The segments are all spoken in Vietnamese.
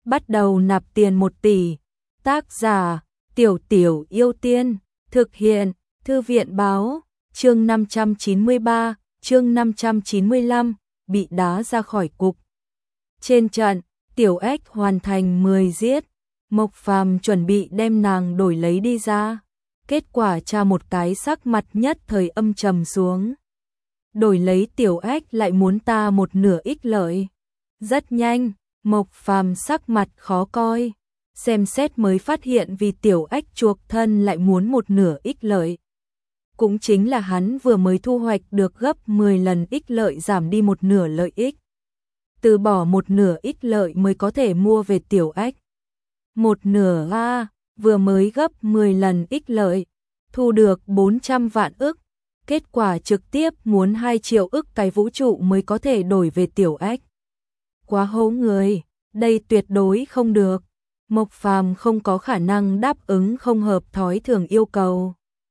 bắt đầu nạp tiền 1 tỷ. Tác giả, Tiểu Tiểu Yêu Tiên, thực hiện, Thư viện báo, chương 593, chương 595, bị đá ra khỏi cục. Trên trận, Tiểu Ếch hoàn thành 10 giết, Mộc Phàm chuẩn bị đem nàng đổi lấy đi ra. Kết quả tra một cái sắc mặt nhất thời âm trầm xuống. Đổi lấy Tiểu Ếch lại muốn ta một nửa ích lợi. Rất nhanh, Mộc Phàm sắc mặt khó coi, xem xét mới phát hiện vì Tiểu Ếch chuộc thân lại muốn một nửa ích lợi. Cũng chính là hắn vừa mới thu hoạch được gấp 10 lần ích lợi giảm đi một nửa lợi ích. Từ bỏ một nửa ích lợi mới có thể mua về Tiểu Ếch. Một nửa vừa mới gấp 10 lần ích lợi, thu được 400 vạn ức. Kết quả trực tiếp muốn 2 triệu ức cái vũ trụ mới có thể đổi về Tiểu Ếch. Quá hố người, đây tuyệt đối không được. Mộc Phàm không có khả năng đáp ứng không hợp thói thường yêu cầu.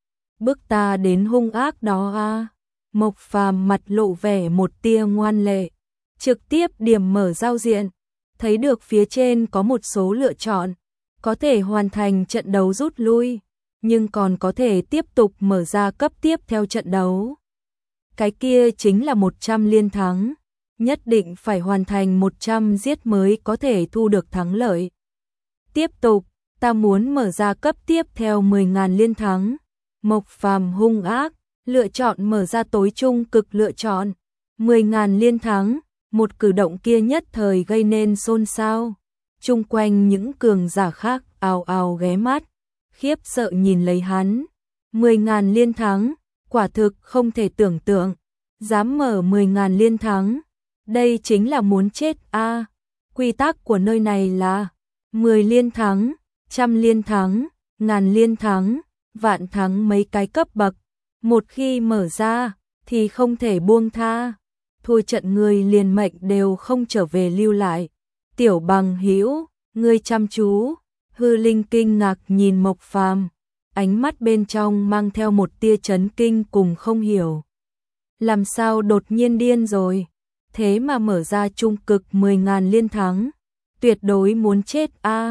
Bức ta đến hung ác đó Mộc Phàm mặt lộ vẻ một tia ngoan lệ, trực tiếp điểm mở giao diện, thấy được phía trên có một số lựa chọn, có thể hoàn thành trận đấu rút lui, nhưng còn có thể tiếp tục mở ra cấp tiếp theo trận đấu. Cái kia chính là 100 liên thắng, nhất định phải hoàn thành 100 giết mới có thể thu được thắng lợi. Tiếp tục, ta muốn mở ra cấp tiếp theo 10.000 liên thắng. Mộc Phàm hung ác, lựa chọn mở ra tối trung cực lựa chọn 10.000 liên thắng, một cử động kia nhất thời gây nên xôn xao. Chung quanh những cường giả khác ào ào ghé mắt, khiếp sợ nhìn lấy hắn. 10.000 liên thắng, quả thực không thể tưởng tượng, dám mở 10.000 liên thắng, đây chính là muốn chết Quy tắc của nơi này là 10 liên thắng, 100 liên thắng, 1000 liên thắng, vạn thắng mấy cái cấp bậc. Một khi mở ra thì không thể buông tha. Thua trận người liền mệnh đều không trở về lưu lại. Tiểu Bằng Hữu, ngươi chăm chú. Hư Linh kinh ngạc nhìn Mộc Phàm, ánh mắt bên trong mang theo một tia chấn kinh cùng không hiểu. Làm sao đột nhiên điên rồi? Thế mà mở ra trung cực 10.000 liên thắng, tuyệt đối muốn chết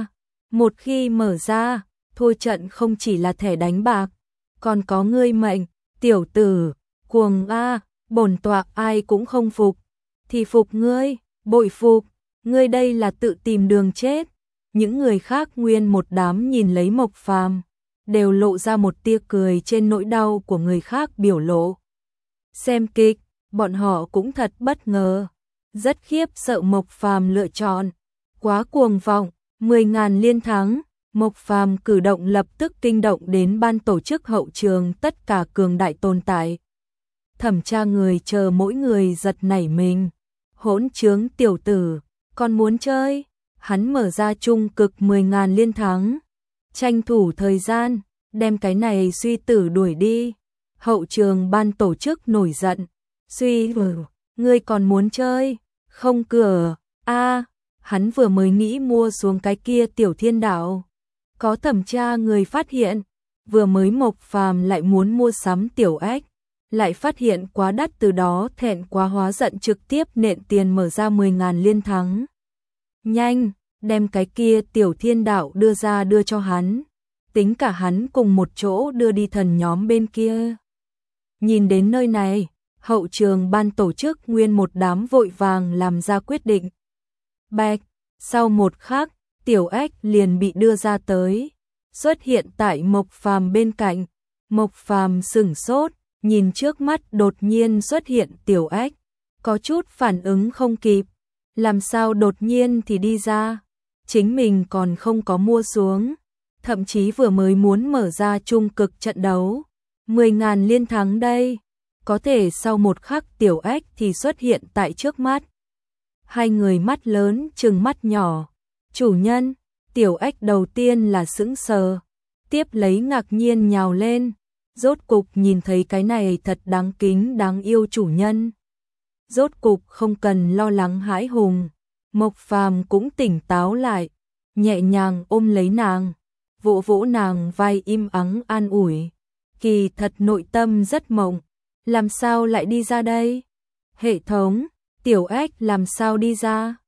Một khi mở ra, thôi trận không chỉ là thẻ đánh bạc, còn có ngươi mệnh, tiểu tử, cuồng bổn tọa ai cũng không phục, thì phục ngươi, bội phục, ngươi đây là tự tìm đường chết. Những người khác nguyên một đám nhìn lấy Mộc Phàm, đều lộ ra một tia cười trên nỗi đau của người khác biểu lộ. Xem kịch, bọn họ cũng thật bất ngờ, rất khiếp sợ Mộc Phàm lựa chọn, quá cuồng vọng, 10.000 liên thắng. Mộc Phàm cử động lập tức kinh động đến ban tổ chức hậu trường tất cả cường đại tồn tại. Thẩm tra người chờ mỗi người giật nảy mình. Hỗn trướng tiểu tử, còn muốn chơi? Hắn mở ra trung cực 10.000 liên thắng, tranh thủ thời gian, đem cái này suy tử đuổi đi. Hậu trường ban tổ chức nổi giận, ngươi còn muốn chơi? Không cửa, hắn vừa mới nghĩ mua xuống cái kia Tiểu Thiên Đạo. Có thẩm tra người phát hiện, vừa mới Mộc Phàm lại muốn mua sắm Tiểu Ếch, lại phát hiện quá đắt, từ đó thẹn quá hóa giận trực tiếp nện tiền mở ra 10.000 liên thắng. Nhanh, đem cái kia Tiểu Thiên Đạo đưa ra đưa cho hắn, tính cả hắn cùng một chỗ đưa đi thần nhóm bên kia. Nhìn đến nơi này, hậu trường ban tổ chức nguyên một đám vội vàng làm ra quyết định. Bạch, sau một khắc, Tiểu Ếch liền bị đưa ra tới, xuất hiện tại Mộc Phàm bên cạnh. Mộc Phàm sửng sốt, nhìn trước mắt đột nhiên xuất hiện Tiểu Ếch, có chút phản ứng không kịp. Làm sao đột nhiên thì đi ra? Chính mình còn không có mua xuống, thậm chí vừa mới muốn mở ra trung cực trận đấu 10.000 liên thắng đây. Có thể sau một khắc Tiểu Ếch thì xuất hiện tại trước mắt. Hai người mắt lớn trừng mắt nhỏ. Chủ nhân, Tiểu Ếch đầu tiên là sững sờ, tiếp lấy ngạc nhiên nhào lên, rốt cục nhìn thấy cái này thật đáng kính đáng yêu chủ nhân. Rốt cục không cần lo lắng hãi hùng, Mộc Phàm cũng tỉnh táo lại, nhẹ nhàng ôm lấy nàng, vỗ vỗ nàng vai im ắng an ủi. Kỳ thật nội tâm rất mộng, làm sao lại đi ra đây? Hệ thống, Tiểu Ếch làm sao đi ra?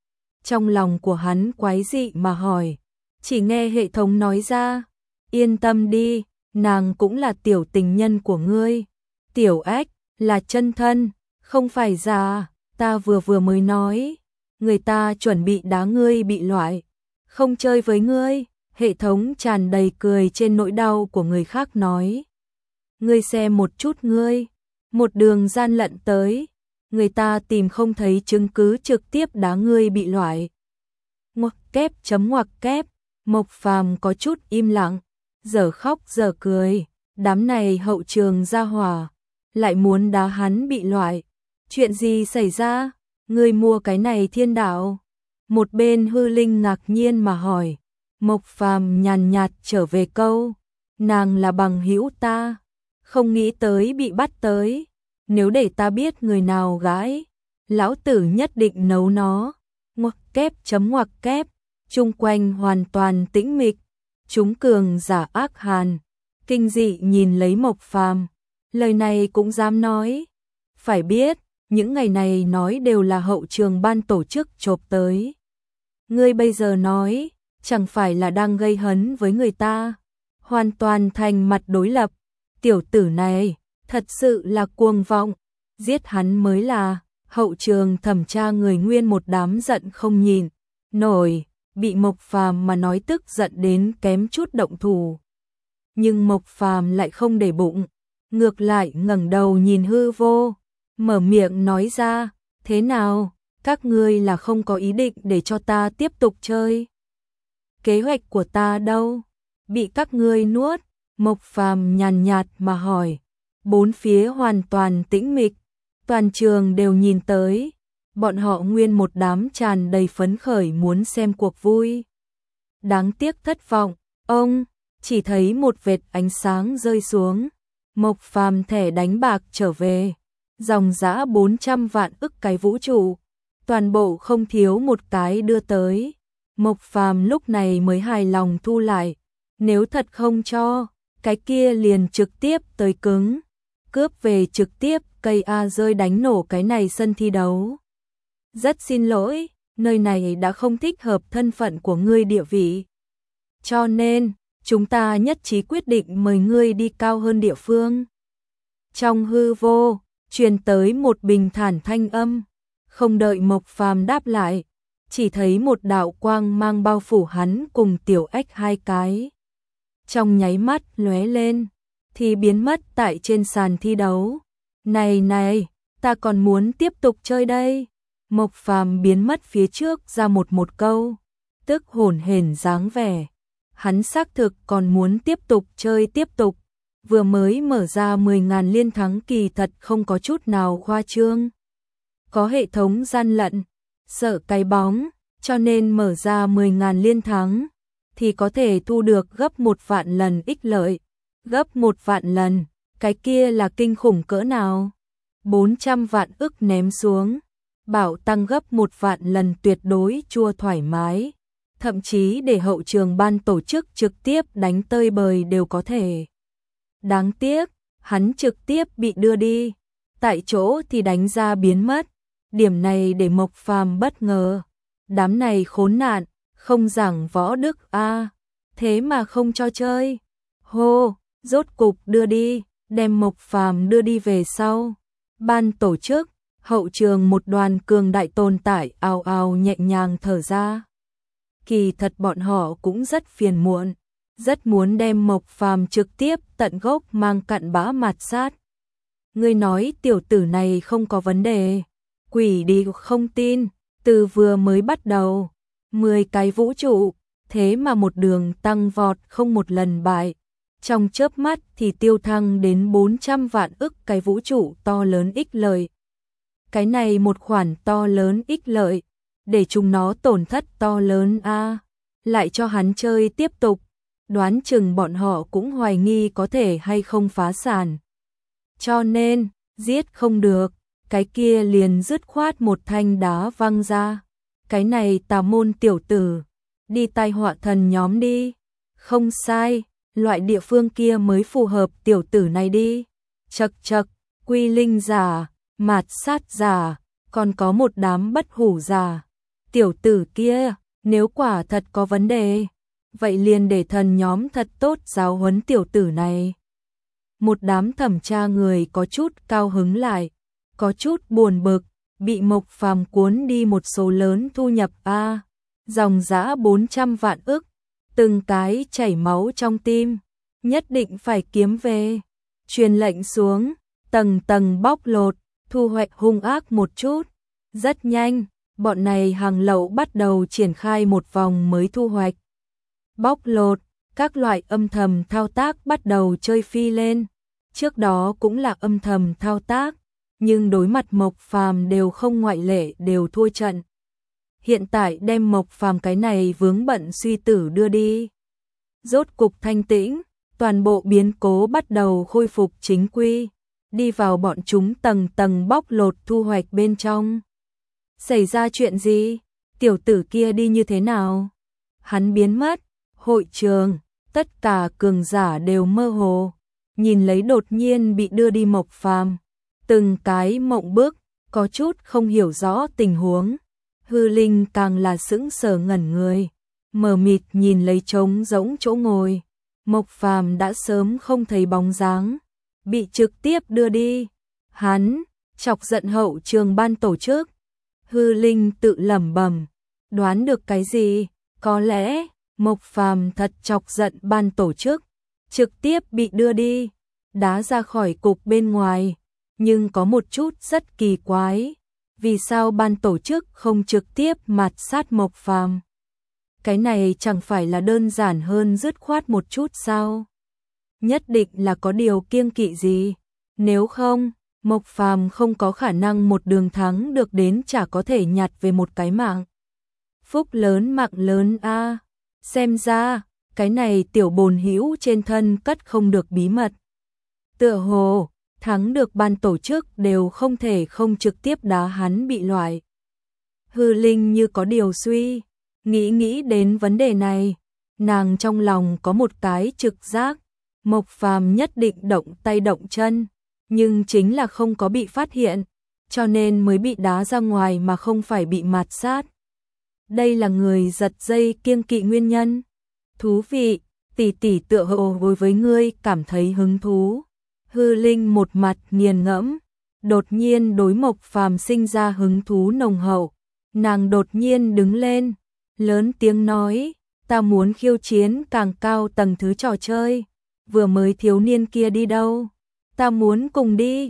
Trong lòng của hắn quái dị mà hỏi, chỉ nghe hệ thống nói ra, yên tâm đi, nàng cũng là tiểu tình nhân của ngươi. Tiểu Ếch, là chân thân, không phải giả, ta vừa mới nói, người ta chuẩn bị đá ngươi bị loại, không chơi với ngươi. Hệ thống tràn đầy cười trên nỗi đau của người khác nói, ngươi xem một chút ngươi, một đường gian lận tới, người ta tìm không thấy chứng cứ trực tiếp đá ngươi bị loại. Ngoặc kép, Mộc Phàm có chút im lặng, giờ khóc giờ cười, đám này hậu trường gia hỏa, lại muốn đá hắn bị loại. Chuyện gì xảy ra? Ngươi mua cái này thiên đạo? Một bên hư linh ngạc nhiên mà hỏi. Mộc Phàm nhàn nhạt trở về câu, nàng là bằng hữu ta, không nghĩ tới bị bắt tới, nếu để ta biết người nào gái, lão tử nhất định nấu nó. Ngoặc kép, chung quanh hoàn toàn tĩnh mịch, chúng cường giả ác hàn, kinh dị nhìn lấy Mộc Phàm, lời này cũng dám nói, phải biết, những ngày này nói đều là hậu trường ban tổ chức chộp tới. Ngươi bây giờ nói, chẳng phải là đang gây hấn với người ta, hoàn toàn thành mặt đối lập, tiểu tử này, thật sự là cuồng vọng, giết hắn mới là. Hậu trường thẩm tra người nguyên một đám giận không nhìn nổi, bị Mộc Phàm mà nói tức giận đến kém chút động thủ. Nhưng Mộc Phàm lại không để bụng, ngược lại ngẩng đầu nhìn hư vô, mở miệng nói ra, thế nào, các ngươi là không có ý định để cho ta tiếp tục chơi? Kế hoạch của ta đâu? Bị các ngươi nuốt? Mộc Phàm nhàn nhạt mà hỏi. Bốn phía hoàn toàn tĩnh mịch, toàn trường đều nhìn tới, bọn họ nguyên một đám tràn đầy phấn khởi muốn xem cuộc vui. Đáng tiếc thất vọng, ông chỉ thấy một vệt ánh sáng rơi xuống, Mộc Phàm thẻ đánh bạc trở về, dòng dã 400 vạn ức cái vũ trụ, toàn bộ không thiếu một cái đưa tới. Mộc Phàm lúc này mới hài lòng thu lại, nếu thật không cho, cái kia liền trực tiếp tới cứng, cướp về trực tiếp cây A rơi đánh nổ cái này sân thi đấu. Rất xin lỗi, nơi này đã không thích hợp thân phận của ngươi địa vị. Cho nên, chúng ta nhất trí quyết định mời ngươi đi cao hơn địa phương. Trong hư vô, truyền tới một bình thản thanh âm, không đợi Mộc Phàm đáp lại, chỉ thấy một đạo quang mang bao phủ hắn cùng Tiểu Ếch hai cái. Trong nháy mắt lóe lên, thì biến mất tại trên sàn thi đấu. Này, ta còn muốn tiếp tục chơi đây. Mộc Phàm biến mất phía trước ra một câu, tức hổn hển dáng vẻ. Hắn xác thực còn muốn tiếp tục chơi tiếp tục, vừa mới mở ra 10.000 liên thắng kỳ thật không có chút nào khoa trương. Có hệ thống gian lận, sợ cái bóng, cho nên mở ra 10.000 liên thắng, thì có thể thu được gấp 1 vạn lần ích lợi. Gấp 1 vạn lần, cái kia là kinh khủng cỡ nào? 400 vạn ức ném xuống, bảo tăng gấp 1 vạn lần tuyệt đối chua thoải mái, thậm chí để hậu trường ban tổ chức trực tiếp đánh tơi bời đều có thể. Đáng tiếc, hắn trực tiếp bị đưa đi, tại chỗ thì đánh ra biến mất, điểm này để Mộc Phàm bất ngờ. Đám này khốn nạn, không giảng võ đức a, thế mà không cho chơi. Hô, rốt cục đưa đi, đem Mộc Phàm đưa đi về sau. Ban tổ chức, hậu trường một đoàn cường đại tồn tại ào ào nhẹ nhàng thở ra. Kỳ thật bọn họ cũng rất phiền muộn, rất muốn đem Mộc Phàm trực tiếp tận gốc mang cặn bã mạt sát. Ngươi nói tiểu tử này không có vấn đề, quỷ đi không tin, từ vừa mới bắt đầu, 10 cái vũ trụ, thế mà một đường tăng vọt không một lần bại. Trong chớp mắt thì tiêu thăng đến 400 vạn ức cái vũ trụ to lớn ích lợi. Cái này một khoản to lớn ích lợi, để chúng nó tổn thất to lớn a, lại cho hắn chơi tiếp tục, đoán chừng bọn họ cũng hoài nghi có thể hay không phá sản. Cho nên, giết không được, cái kia liền dứt khoát một thanh đá văng ra. Cái này tà môn tiểu tử, đi tai họa thần nhóm đi. Không sai, loại địa phương kia mới phù hợp tiểu tử này đi. Chậc, quy linh giả, mạt sát giả, còn có một đám bất hủ giả. tiểu tử kia, nếu quả thật có vấn đề, vậy liền để thần nhóm thật tốt giáo huấn tiểu tử này. Một đám thẩm tra người có chút cao hứng lại, có chút buồn bực, bị Mộc Phàm cuốn đi một số lớn thu nhập dòng giá 400 vạn ức, từng cái chảy máu trong tim, nhất định phải kiếm về. Truyền lệnh xuống, tầng tầng bóc lột, thu hoạch hung ác một chút. Rất nhanh, bọn này hàng lậu bắt đầu triển khai một vòng mới thu hoạch. Bóc lột, các loại âm thầm thao tác bắt đầu chơi phi lên. Trước đó cũng là âm thầm thao tác, nhưng đối mặt Mộc Phàm đều không ngoại lệ đều thua trận. Hiện tại đem Mộc Phàm cái này vướng bận suy tử đưa đi. Rốt cục thanh tĩnh, toàn bộ biến cố bắt đầu khôi phục chính quy, đi vào bọn chúng tầng tầng bóc lột thu hoạch bên trong. Xảy ra chuyện gì? Tiểu tử kia đi như thế nào? Hắn biến mất, hội trường, tất cả cường giả đều mơ hồ, nhìn lấy đột nhiên bị đưa đi Mộc Phàm, từng cái mộng bức, có chút không hiểu rõ tình huống. Hư Linh càng là sững sờ ngẩn người, mờ mịt nhìn lấy trống rỗng chỗ ngồi. Mộc Phàm đã sớm không thấy bóng dáng, bị trực tiếp đưa đi. Hắn chọc giận hậu trường ban tổ chức. Hư Linh tự lẩm bẩm, đoán được cái gì? Có lẽ Mộc Phàm thật chọc giận ban tổ chức, trực tiếp bị đưa đi, đá ra khỏi cục bên ngoài. Nhưng có một chút rất kỳ quái, vì sao ban tổ chức không trực tiếp mạt sát Mộc Phàm? Cái này chẳng phải là đơn giản hơn dứt khoát một chút sao? Nhất định là có điều kiêng kỵ gì, nếu không, Mộc Phàm không có khả năng một đường thắng được đến chả có thể nhặt về một cái mạng. Phúc lớn mạng lớn a, xem ra, cái này tiểu bồn hữu trên thân cất không được bí mật. Tựa hồ, thắng được ban tổ chức đều không thể không trực tiếp đá hắn bị loại. Hư Linh như có điều suy, nghĩ đến vấn đề này, nàng trong lòng có một cái trực giác, Mộc Phàm nhất định động tay động chân, nhưng chính là không có bị phát hiện, cho nên mới bị đá ra ngoài mà không phải bị mạt sát. Đây là người giật dây kiêng kỵ nguyên nhân. Thú vị, tỷ tỷ tựa hồ với ngươi cảm thấy hứng thú. Hư Linh một mặt nghiền ngẫm, đột nhiên đối Mộc Phàm sinh ra hứng thú nồng hậu. Nàng đột nhiên đứng lên, lớn tiếng nói, ta muốn khiêu chiến càng cao tầng thứ trò chơi. Vừa mới thiếu niên kia đi đâu? Ta muốn cùng đi.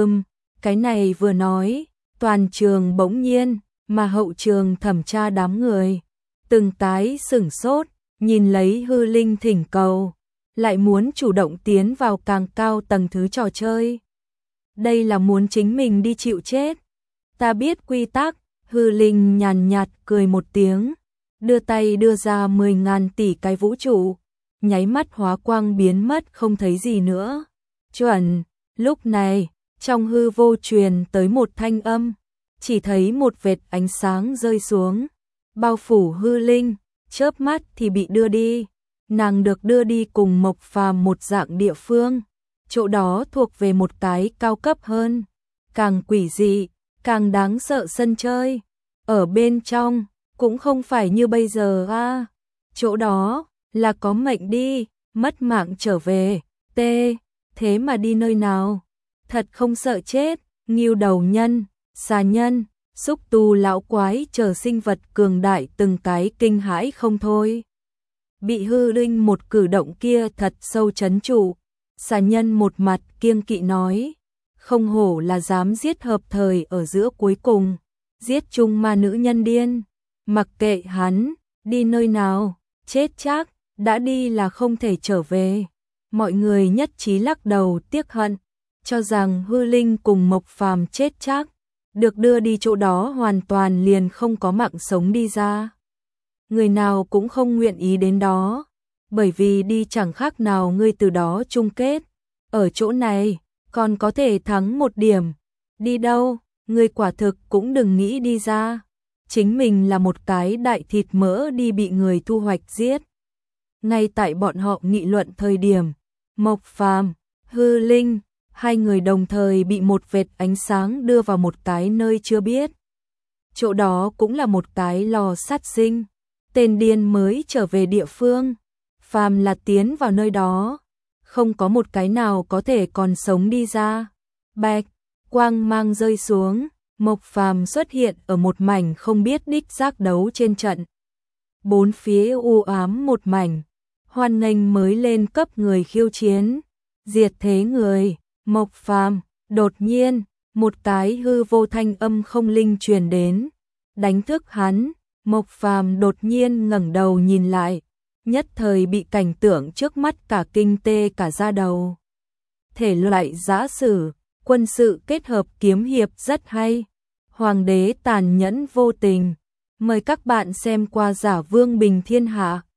Cái này vừa nói, toàn trường bỗng nhiên, mà hậu trường thẩm tra đám người, từng cái sửng sốt, nhìn lấy Hư Linh thỉnh cầu, lại muốn chủ động tiến vào càng cao tầng thứ trò chơi. Đây là muốn chính mình đi chịu chết. Ta biết quy tắc. Hư Linh nhàn nhạt cười một tiếng, đưa tay đưa ra 10.000 tỷ cái vũ trụ, nháy mắt hóa quang biến mất không thấy gì nữa. Chuẩn, lúc này, trong hư vô truyền tới một thanh âm, chỉ thấy một vệt ánh sáng rơi xuống, bao phủ Hư Linh, chớp mắt thì bị đưa đi. Nàng được đưa đi cùng Mộc Phàm một dạng địa phương, chỗ đó thuộc về một cái cao cấp hơn, càng quỷ dị, càng đáng sợ sân chơi. Ở bên trong, cũng không phải như bây giờ chỗ đó, là có mệnh đi, mất mạng trở về, thế mà đi nơi nào? Thật không sợ chết, ngưu đầu nhân, xà nhân, xúc tu lão quái chờ sinh vật cường đại từng cái kinh hãi không thôi. Bị Hư Linh một cử động kia thật sâu chấn trụ, xà nhân một mặt kiêng kỵ nói, không hổ là dám giết hợp thời ở giữa cuối cùng, giết chung ma nữ nhân điên, mặc kệ hắn, đi nơi nào, chết chắc, đã đi là không thể trở về. Mọi người nhất trí lắc đầu tiếc hận, cho rằng Hư Linh cùng Mộc Phàm chết chắc, được đưa đi chỗ đó hoàn toàn liền không có mạng sống đi ra. Người nào cũng không nguyện ý đến đó, bởi vì đi chẳng khác nào ngươi từ đó chung kết. Ở chỗ này, còn có thể thắng một điểm. Đi đâu, ngươi quả thực cũng đừng nghĩ đi ra. Chính mình là một cái đại thịt mỡ đi bị người thu hoạch giết. Ngay tại bọn họ nghị luận thời điểm, Mộc Phàm, Hư Linh, hai người đồng thời bị một vệt ánh sáng đưa vào một cái nơi chưa biết. chỗ đó cũng là một cái lò sát sinh. Tên điên mới trở về địa phương, phàm là tiến vào nơi đó, không có một cái nào có thể còn sống đi ra. Bạch, quang mang rơi xuống, Mộc Phàm xuất hiện ở một mảnh không biết đích giác đấu trên trận. Bốn phía u ám một mảnh, hoan nghênh mới lên cấp người khiêu chiến, diệt thế người. Mộc Phàm, đột nhiên, một cái hư vô thanh âm không linh truyền đến, đánh thức hắn. Mộc Phàm đột nhiên ngẩng đầu nhìn lại, nhất thời bị cảnh tượng trước mắt cả kinh tê cả da đầu. Thể loại giã sử, quân sự kết hợp kiếm hiệp rất hay. Hoàng đế tàn nhẫn vô tình. Mời các bạn xem qua Giả Vương Bình Thiên Hạ.